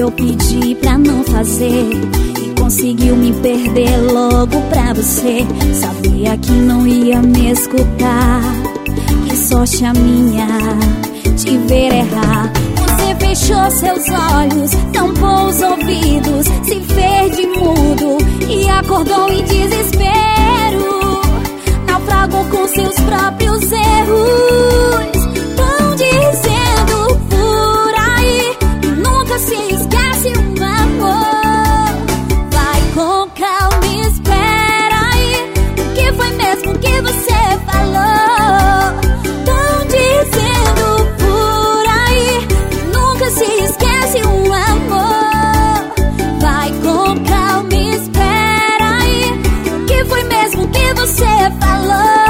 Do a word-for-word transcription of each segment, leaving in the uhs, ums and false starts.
eu pedi pra não fazer e conseguiu me perder logo pra você. Sabia que não ia me escutar, que sorte a minha te ver errar. Você fechou seus olhos, tampou os ouvidos, se fez de mudo e acordou em desespero. Naufragou com seus próprios erros. Vão dizendo por aí que nunca se esquece um amor. Vai com calma e espera aí, o que foi mesmo que você falou? Vão dizendo por aí que nunca se esquece um amor. Vai com calma e espera aí, o que foi mesmo que você falou?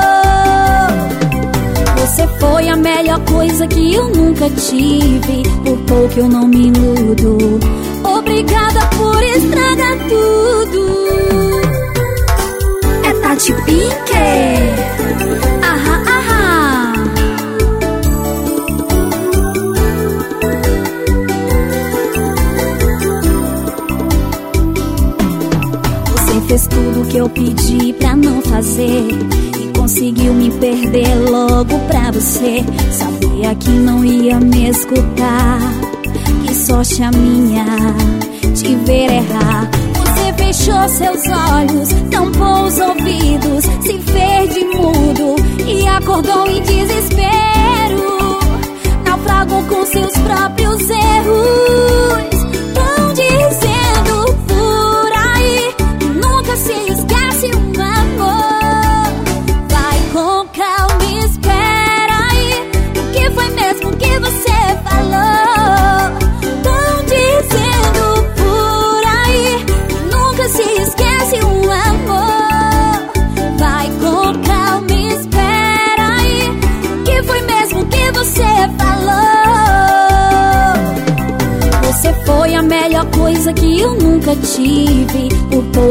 Você foi a melhor coisa que eu nunca tive, por pouco eu não me iludo. Obrigada por estragar tudo. É Tati Pink. Ahá, ahá. Você fez tudo que eu pedi pra não fazer e conseguiu me perder logo pra você. Sabia que não ia me escutar, que sorte a minha te ver errar. Você fechou seus olhos, tampou os ouvidos, se fez de mudo e acordou em desespero. Naufragou com seus próprios erros. Vão dizendo por aí que nunca se esquece um amor. Vai com calma e espera aí, o que foi mesmo que você falou? Vão dizendo por aí que nunca se esquece um amor. Vai com calma e espera aí, o que foi mesmo que você falou? Você foi a melhor coisa que eu nunca tive, por pouco